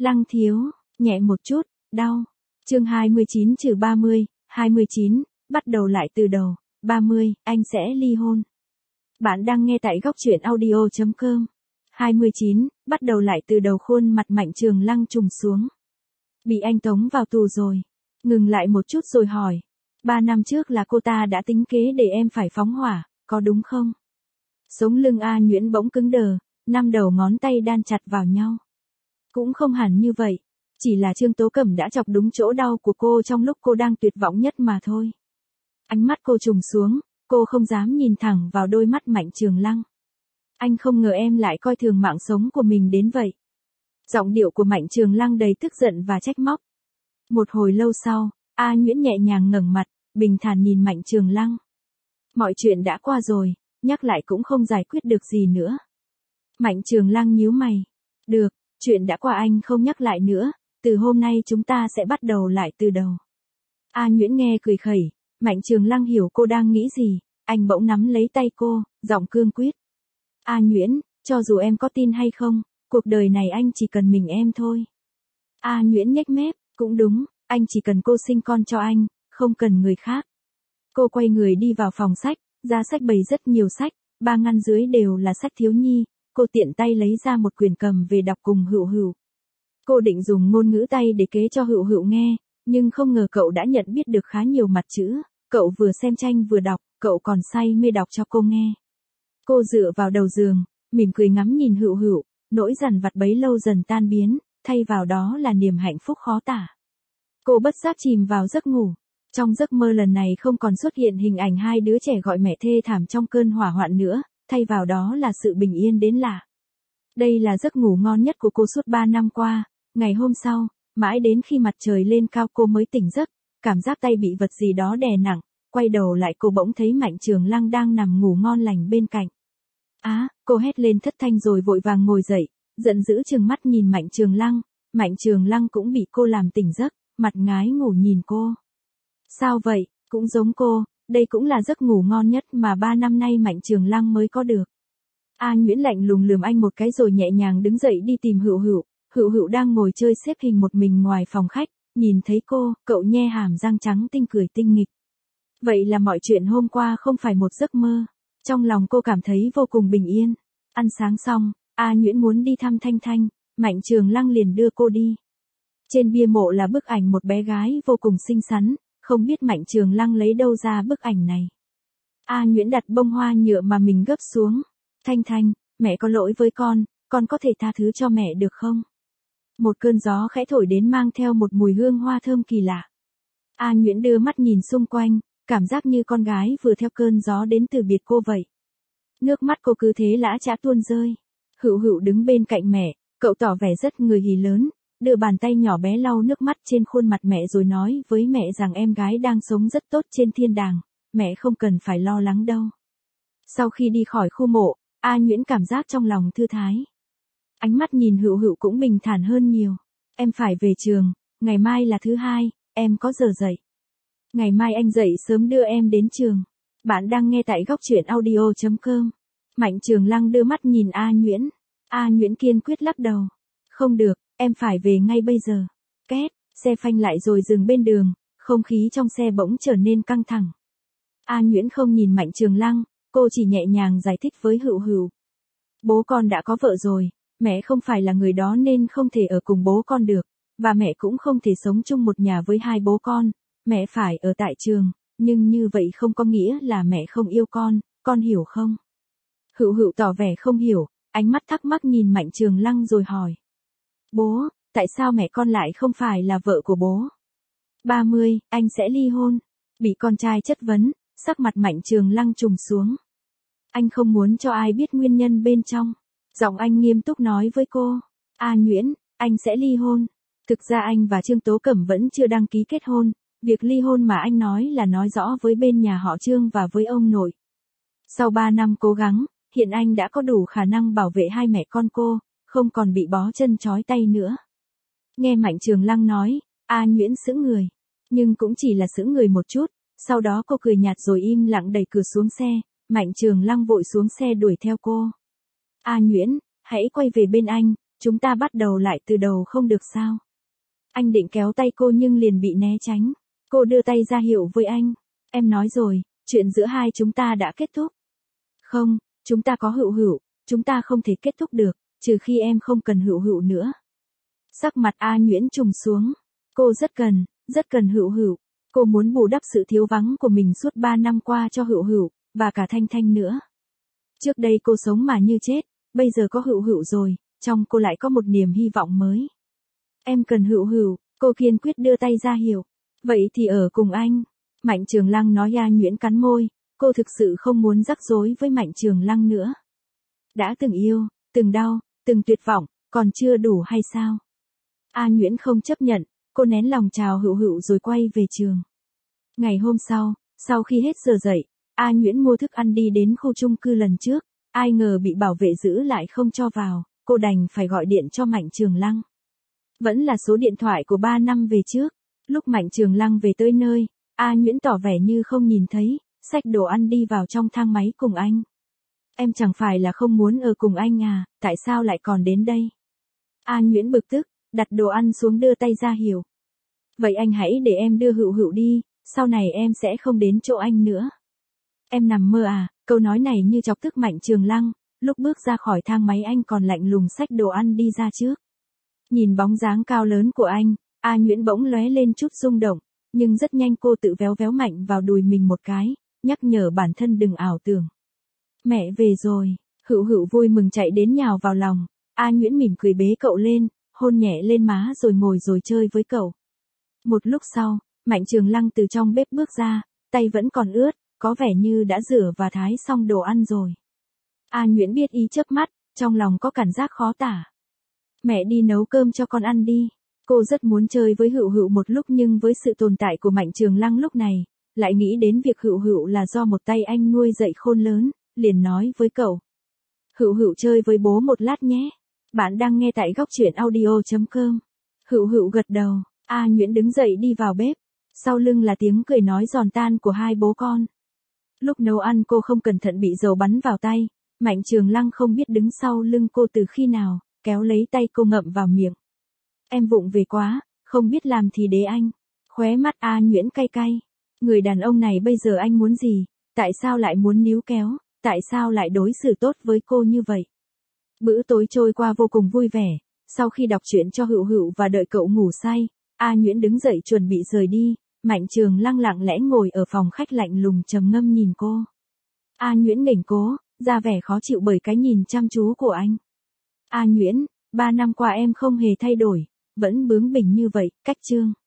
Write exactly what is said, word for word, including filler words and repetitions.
Lăng thiếu, nhẹ một chút, đau. Chương hai mươi chín trừ ba mươi, hai mươi chín, bắt đầu lại từ đầu, ba mươi, anh sẽ ly hôn. Bạn đang nghe tại góc truyện audio chấm com. hai mươi chín, bắt đầu lại từ đầu khuôn mặt Mạnh Trường Lăng trùng xuống. Bị anh tống vào tù rồi. Ngừng lại một chút rồi hỏi. Ba năm trước là cô ta đã tính kế để em phải phóng hỏa, có đúng không? Sống lưng A Nhuyễn bỗng cứng đờ, năm đầu ngón tay đan chặt vào nhau. Cũng không hẳn như vậy, chỉ là Trương Tố Cẩm đã chọc đúng chỗ đau của cô trong lúc cô đang tuyệt vọng nhất mà thôi. Ánh mắt cô trùng xuống, cô không dám nhìn thẳng vào đôi mắt Mạnh Trường Lăng. Anh không ngờ em lại coi thường mạng sống của mình đến vậy. Giọng điệu của Mạnh Trường Lăng đầy tức giận và trách móc. Một hồi lâu sau, A Nhuyễn nhẹ nhàng ngẩng mặt, bình thản nhìn Mạnh Trường Lăng. Mọi chuyện đã qua rồi, nhắc lại cũng không giải quyết được gì nữa. Mạnh Trường Lăng nhíu mày. Được, chuyện đã qua anh không nhắc lại nữa, từ hôm nay chúng ta sẽ bắt đầu lại từ đầu. A Nhuyễn nghe cười khẩy, Mạnh Trường Lăng hiểu cô đang nghĩ gì, anh bỗng nắm lấy tay cô, giọng cương quyết. A Nhuyễn, cho dù em có tin hay không, cuộc đời này anh chỉ cần mình em thôi. A Nhuyễn nhếch mép, cũng đúng, anh chỉ cần cô sinh con cho anh, không cần người khác. Cô quay người đi vào phòng sách, giá sách bày rất nhiều sách, ba ngăn dưới đều là sách thiếu nhi, cô tiện tay lấy ra một quyển cầm về đọc cùng Hựu Hựu. Cô định dùng ngôn ngữ tay để kế cho Hựu Hựu nghe, nhưng không ngờ cậu đã nhận biết được khá nhiều mặt chữ, cậu vừa xem tranh vừa đọc, cậu còn say mê đọc cho cô nghe. Cô dựa vào đầu giường, mỉm cười ngắm nhìn Hựu Hựu, nỗi dằn vặt bấy lâu dần tan biến, thay vào đó là niềm hạnh phúc khó tả. Cô bất giác chìm vào giấc ngủ. Trong giấc mơ lần này không còn xuất hiện hình ảnh hai đứa trẻ gọi mẹ thê thảm trong cơn hỏa hoạn nữa, thay vào đó là sự bình yên đến lạ. Đây là giấc ngủ ngon nhất của cô suốt ba năm qua. Ngày hôm sau, mãi đến khi mặt trời lên cao cô mới tỉnh giấc, cảm giác tay bị vật gì đó đè nặng, quay đầu lại cô bỗng thấy Mạnh Trường Lăng đang nằm ngủ ngon lành bên cạnh. Á, à, cô hét lên thất thanh rồi vội vàng ngồi dậy, giận dữ trừng mắt nhìn Mạnh Trường Lăng. Mạnh Trường Lăng cũng bị cô làm tỉnh giấc, mặt ngái ngủ nhìn cô. Sao vậy, cũng giống cô, đây cũng là giấc ngủ ngon nhất mà ba năm nay Mạnh Trường Lăng mới có được. A Nhuyễn lạnh lùng lườm anh một cái rồi nhẹ nhàng đứng dậy đi tìm Hựu Hựu. Hựu Hựu đang ngồi chơi xếp hình một mình ngoài phòng khách, nhìn thấy cô, cậu nhe hàm răng trắng tinh cười tinh nghịch. Vậy là mọi chuyện hôm qua không phải một giấc mơ. Trong lòng cô cảm thấy vô cùng bình yên. Ăn sáng xong, A Nhuyễn muốn đi thăm Thanh Thanh, Mạnh Trường Lăng liền đưa cô đi. Trên bia mộ là bức ảnh một bé gái vô cùng xinh xắn, không biết Mạnh Trường Lăng lấy đâu ra bức ảnh này. A Nhuyễn đặt bông hoa nhựa mà mình gấp xuống. Thanh Thanh, mẹ có lỗi với con, con có thể tha thứ cho mẹ được không? Một cơn gió khẽ thổi đến mang theo một mùi hương hoa thơm kỳ lạ. A Nhuyễn đưa mắt nhìn xung quanh, cảm giác như con gái vừa theo cơn gió đến từ biệt cô vậy. Nước mắt cô cứ thế lã chã tuôn rơi. Hựu Hựu đứng bên cạnh mẹ, cậu tỏ vẻ rất người hỉ lớn, đưa bàn tay nhỏ bé lau nước mắt trên khuôn mặt mẹ rồi nói với mẹ rằng em gái đang sống rất tốt trên thiên đàng, mẹ không cần phải lo lắng đâu. Sau khi đi khỏi khu mộ, A Nhuyễn cảm giác trong lòng thư thái. Ánh mắt nhìn Hựu Hựu cũng bình thản hơn nhiều. Em phải về trường, ngày mai là thứ hai, em có giờ dậy. Ngày mai anh dậy sớm đưa em đến trường. Bạn đang nghe tại góc truyện audio chấm com. Mạnh Trường Lăng đưa mắt nhìn A Nhuyễn. A Nhuyễn kiên quyết lắc đầu. Không được, em phải về ngay bây giờ. Két, xe phanh lại rồi dừng bên đường, không khí trong xe bỗng trở nên căng thẳng. A Nhuyễn không nhìn Mạnh Trường Lăng, cô chỉ nhẹ nhàng giải thích với Hựu Hựu. Bố con đã có vợ rồi, mẹ không phải là người đó nên không thể ở cùng bố con được, và mẹ cũng không thể sống chung một nhà với hai bố con, mẹ phải ở tại trường, nhưng như vậy không có nghĩa là mẹ không yêu con, con hiểu không? Hựu Hựu tỏ vẻ không hiểu, ánh mắt thắc mắc nhìn Mạnh Trường Lăng rồi hỏi. Bố, tại sao mẹ con lại không phải là vợ của bố? ba mươi, anh sẽ ly hôn. Bị con trai chất vấn, sắc mặt Mạnh Trường Lăng trùng xuống. Anh không muốn cho ai biết nguyên nhân bên trong. Giọng anh nghiêm túc nói với cô. A Nhuyễn, anh sẽ ly hôn. Thực ra anh và Trương Tố Cẩm vẫn chưa đăng ký kết hôn. Việc ly hôn mà anh nói là nói rõ với bên nhà họ Trương và với ông nội. Sau ba năm cố gắng, hiện anh đã có đủ khả năng bảo vệ hai mẹ con cô, không còn bị bó chân trói tay nữa. Nghe Mạnh Trường Lăng nói, A Nhuyễn sững người. Nhưng cũng chỉ là sững người một chút, sau đó cô cười nhạt rồi im lặng đẩy cửa xuống xe, Mạnh Trường Lăng vội xuống xe đuổi theo cô. A Nhuyễn, hãy quay về bên anh, chúng ta bắt đầu lại từ đầu không được sao? Anh định kéo tay cô nhưng liền bị né tránh. Cô đưa tay ra hiệu với anh. Em nói rồi, chuyện giữa hai chúng ta đã kết thúc. Không, chúng ta có Hựu Hựu, chúng ta không thể kết thúc được, trừ khi em không cần Hựu Hựu nữa. Sắc mặt A Nhuyễn trùng xuống. Cô rất cần, rất cần Hựu Hựu. Cô muốn bù đắp sự thiếu vắng của mình suốt ba năm qua cho Hựu Hựu, và cả Thanh Thanh nữa. Trước đây cô sống mà như chết, bây giờ có Hựu Hựu rồi, trong cô lại có một niềm hy vọng mới. Em cần Hựu Hựu, cô kiên quyết đưa tay ra hiệu. Vậy thì ở cùng anh. Mạnh Trường Lăng nói. A Nhuyễn cắn môi, cô thực sự không muốn rắc rối với Mạnh Trường Lăng nữa. Đã từng yêu, từng đau, từng tuyệt vọng, còn chưa đủ hay sao? A Nhuyễn không chấp nhận, cô nén lòng chào Hựu Hựu rồi quay về trường. Ngày hôm sau, sau khi hết giờ dậy, A Nhuyễn mua thức ăn đi đến khu chung cư lần trước, ai ngờ bị bảo vệ giữ lại không cho vào, cô đành phải gọi điện cho Mạnh Trường Lăng. Vẫn là số điện thoại của ba năm về trước. Lúc Mạnh Trường Lăng về tới nơi, A Nhuyễn tỏ vẻ như không nhìn thấy, xách đồ ăn đi vào trong thang máy cùng anh. Em chẳng phải là không muốn ở cùng anh à, tại sao lại còn đến đây? A Nhuyễn bực tức, đặt đồ ăn xuống đưa tay ra hiệu. Vậy anh hãy để em đưa Hựu Hựu đi, sau này em sẽ không đến chỗ anh nữa. Em nằm mơ à? Câu nói này như chọc tức Mạnh Trường Lăng, lúc bước ra khỏi thang máy anh còn lạnh lùng xách đồ ăn đi ra trước. Nhìn bóng dáng cao lớn của anh, A Nhuyễn bỗng lóe lên chút rung động, nhưng rất nhanh cô tự véo véo mạnh vào đùi mình một cái, nhắc nhở bản thân đừng ảo tưởng. Mẹ về rồi, Hựu Hựu vui mừng chạy đến nhào vào lòng, A Nhuyễn mỉm cười bế cậu lên, hôn nhẹ lên má rồi ngồi rồi chơi với cậu. Một lúc sau, Mạnh Trường Lăng từ trong bếp bước ra, tay vẫn còn ướt, có vẻ như đã rửa và thái xong đồ ăn rồi. A Nhuyễn biết ý chớp mắt, trong lòng có cảm giác khó tả. Mẹ đi nấu cơm cho con ăn đi. Cô rất muốn chơi với Hựu Hựu một lúc nhưng với sự tồn tại của Mạnh Trường Lăng lúc này, lại nghĩ đến việc Hựu Hựu là do một tay anh nuôi dạy khôn lớn, liền nói với cậu. Hựu Hựu chơi với bố một lát nhé. Bạn đang nghe tại góc truyện audio chấm com. Hựu Hựu gật đầu, A Nhuyễn đứng dậy đi vào bếp. Sau lưng là tiếng cười nói giòn tan của hai bố con. Lúc nấu ăn cô không cẩn thận bị dầu bắn vào tay, Mạnh Trường Lăng không biết đứng sau lưng cô từ khi nào, kéo lấy tay cô ngậm vào miệng. Em vụng về quá, không biết làm thì để anh. Khóe mắt A Nhuyễn cay cay. Người đàn ông này bây giờ anh muốn gì? Tại sao lại muốn níu kéo? Tại sao lại đối xử tốt với cô như vậy? Bữa tối trôi qua vô cùng vui vẻ. Sau khi đọc truyện cho Hựu Hựu và đợi cậu ngủ say, A Nhuyễn đứng dậy chuẩn bị rời đi. Mạnh Trường Lăng lặng lẽ ngồi ở phòng khách lạnh lùng trầm ngâm nhìn cô. A Nhuyễn nghềnh cố, ra vẻ khó chịu bởi cái nhìn chăm chú của anh. A Nhuyễn, ba năm qua em không hề thay đổi, vẫn bướng bỉnh như vậy. Cách chương.